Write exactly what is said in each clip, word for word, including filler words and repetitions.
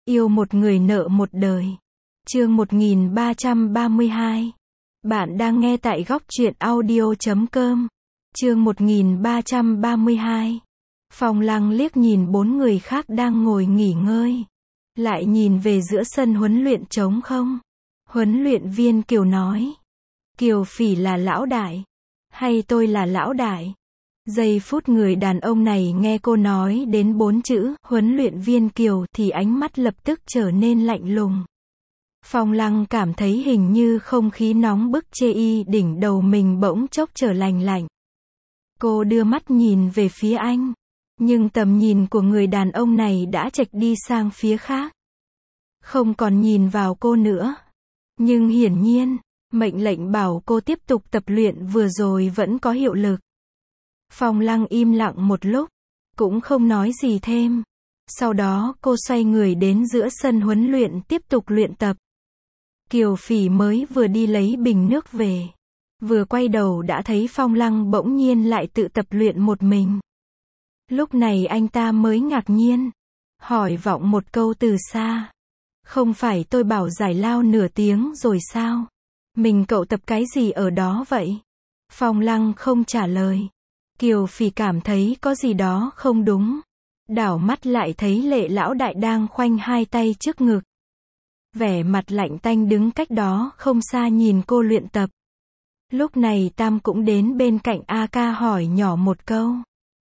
Yêu một người nợ một đời. Chương một nghìn ba trăm ba mươi hai. Bạn đang nghe tại góc truyện audio chấm com. Chương một nghìn ba trăm ba mươi hai. Phong Lăng liếc nhìn bốn người khác đang ngồi nghỉ ngơi. Lại nhìn về giữa sân huấn luyện trống không. Huấn luyện viên Kiều nói. Kiều Phỉ là lão đại. Hay tôi là lão đại? Giây phút người đàn ông này nghe cô nói đến bốn chữ huấn luyện viên Kiều thì ánh mắt lập tức trở nên lạnh lùng. Phong Lăng cảm thấy hình như không khí nóng bức chê y đỉnh đầu mình bỗng chốc trở lành lạnh. Cô đưa mắt nhìn về phía anh, nhưng tầm nhìn của người đàn ông này đã chệch đi sang phía khác. Không còn nhìn vào cô nữa. Nhưng hiển nhiên, mệnh lệnh bảo cô tiếp tục tập luyện vừa rồi vẫn có hiệu lực. Phong Lăng im lặng một lúc, cũng không nói gì thêm. Sau đó cô xoay người đến giữa sân huấn luyện tiếp tục luyện tập. Kiều Phỉ mới vừa đi lấy bình nước về. Vừa quay đầu đã thấy Phong Lăng bỗng nhiên lại tự tập luyện một mình. Lúc này anh ta mới ngạc nhiên. Hỏi vọng một câu từ xa. Không phải tôi bảo giải lao nửa tiếng rồi sao? Mình cậu tập cái gì ở đó vậy? Phong Lăng không trả lời. Kiều Phỉ cảm thấy có gì đó không đúng. Đảo mắt lại thấy Lệ lão đại đang khoanh hai tay trước ngực. Vẻ mặt lạnh tanh đứng cách đó không xa nhìn cô luyện tập. Lúc này Tam cũng đến bên cạnh A Ca hỏi nhỏ một câu.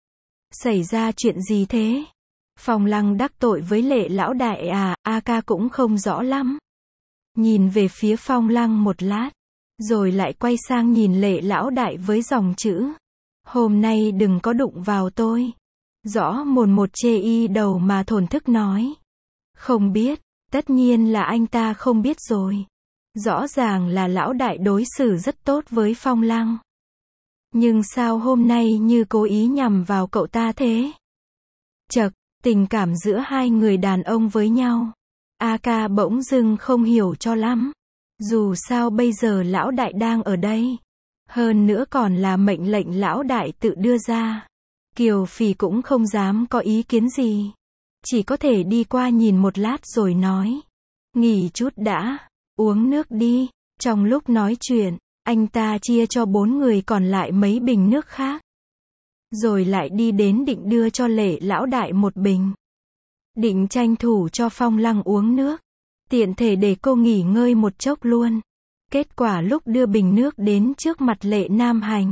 Xảy ra chuyện gì thế? Phong Lăng đắc tội với Lệ lão đại à? A Ca cũng không rõ lắm. Nhìn về phía Phong Lăng một lát, rồi lại quay sang nhìn Lệ lão đại với dòng chữ. Hôm nay đừng có đụng vào tôi. Rõ mồn một chê y đầu mà thổn thức nói. Không biết, tất nhiên là anh ta không biết rồi. Rõ ràng là lão đại đối xử rất tốt với Phong Lăng. Nhưng sao hôm nay như cố ý nhằm vào cậu ta thế? Chậc, tình cảm giữa hai người đàn ông với nhau. A Ca bỗng dưng không hiểu cho lắm. Dù sao bây giờ lão đại đang ở đây. Hơn nữa còn là mệnh lệnh lão đại tự đưa ra. Kiều Phỉ cũng không dám có ý kiến gì. Chỉ có thể đi qua nhìn một lát rồi nói. Nghỉ chút đã, uống nước đi. Trong lúc nói chuyện, anh ta chia cho bốn người còn lại mấy bình nước khác. Rồi lại đi đến định đưa cho Lệ lão đại một bình. Định tranh thủ cho Phong Lăng uống nước. Tiện thể để cô nghỉ ngơi một chốc luôn. Kết quả lúc đưa bình nước đến trước mặt Lệ Nam Hành.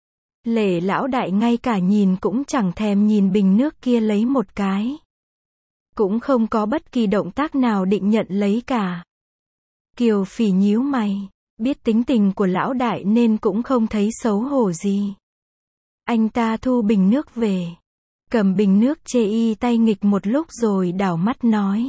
Lệ lão đại ngay cả nhìn cũng chẳng thèm nhìn bình nước kia lấy một cái. Cũng không có bất kỳ động tác nào định nhận lấy cả. Kiều Phỉ nhíu mày. Biết tính tình của lão đại nên cũng không thấy xấu hổ gì. Anh ta thu bình nước về. Cầm bình nước chê y tay nghịch một lúc rồi đảo mắt nói.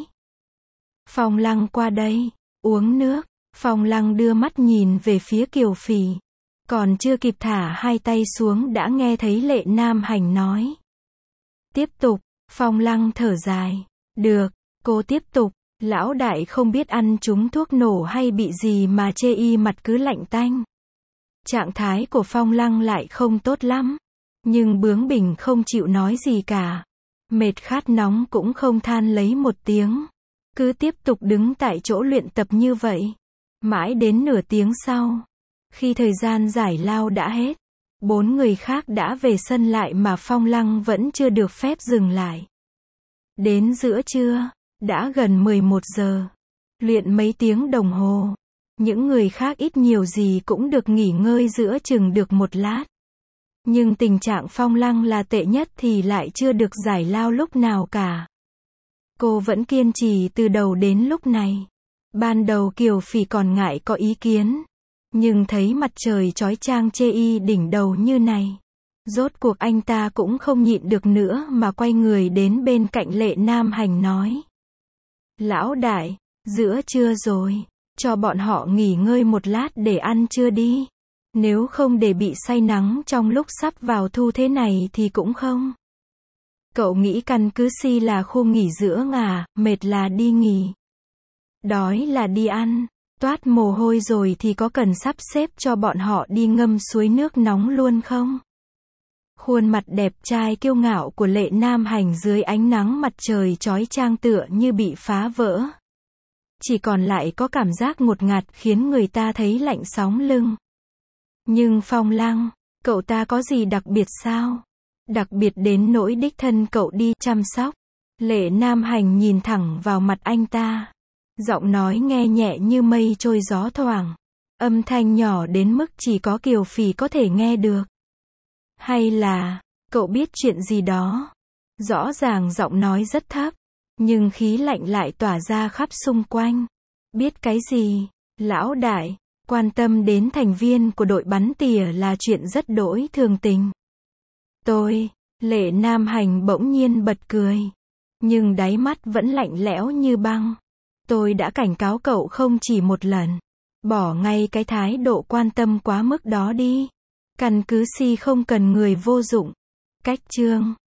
Phong Lăng qua đây, uống nước. Phong Lăng đưa mắt nhìn về phía Kiều Phỉ. Còn chưa kịp thả hai tay xuống đã nghe thấy Lệ Nam Hành nói. Tiếp tục, Phong Lăng thở dài. Được, cô tiếp tục. Lão đại không biết ăn trúng thuốc nổ hay bị gì mà chê y mặt cứ lạnh tanh. Trạng thái của Phong Lăng lại không tốt lắm. Nhưng bướng bỉnh không chịu nói gì cả. Mệt khát nóng cũng không than lấy một tiếng. Cứ tiếp tục đứng tại chỗ luyện tập như vậy. Mãi đến nửa tiếng sau. Khi thời gian giải lao đã hết. Bốn người khác đã về sân lại mà Phong Lăng vẫn chưa được phép dừng lại. Đến giữa trưa. Đã gần mười một giờ. Luyện mấy tiếng đồng hồ. Những người khác ít nhiều gì cũng được nghỉ ngơi giữa chừng được một lát. Nhưng tình trạng Phong Lăng là tệ nhất thì lại chưa được giải lao lúc nào cả. Cô vẫn kiên trì từ đầu đến lúc này. Ban đầu Kiều Phỉ còn ngại có ý kiến. Nhưng thấy mặt trời chói chang chê y đỉnh đầu như này. Rốt cuộc anh ta cũng không nhịn được nữa mà quay người đến bên cạnh Lệ Nam Hành nói. Lão đại, giữa trưa rồi. Cho bọn họ nghỉ ngơi một lát để ăn trưa đi. Nếu không để bị say nắng trong lúc sắp vào thu thế này thì cũng không. Cậu nghĩ căn cứ si là khu nghỉ dưỡng à, mệt là đi nghỉ. Đói là đi ăn. Toát mồ hôi rồi thì có cần sắp xếp cho bọn họ đi ngâm suối nước nóng luôn không? Khuôn mặt đẹp trai kiêu ngạo của Lệ Nam Hành dưới ánh nắng mặt trời chói chang tựa như bị phá vỡ. Chỉ còn lại có cảm giác ngột ngạt khiến người ta thấy lạnh sóng lưng. Nhưng Phong Lăng, cậu ta có gì đặc biệt sao? Đặc biệt đến nỗi đích thân cậu đi chăm sóc. Lệ Nam Hành nhìn thẳng vào mặt anh ta. Giọng nói nghe nhẹ như mây trôi gió thoảng. Âm thanh nhỏ đến mức chỉ có Kiều Phì có thể nghe được. Hay là, cậu biết chuyện gì đó? Rõ ràng giọng nói rất thấp, nhưng khí lạnh lại tỏa ra khắp xung quanh. Biết cái gì? Lão đại, quan tâm đến thành viên của đội bắn tỉa là chuyện rất đỗi thường tình. Tôi, Lệ Nam Hành bỗng nhiên bật cười. Nhưng đáy mắt vẫn lạnh lẽo như băng. Tôi đã cảnh cáo cậu không chỉ một lần. Bỏ ngay cái thái độ quan tâm quá mức đó đi. Căn cứ si không cần người vô dụng. Cách chương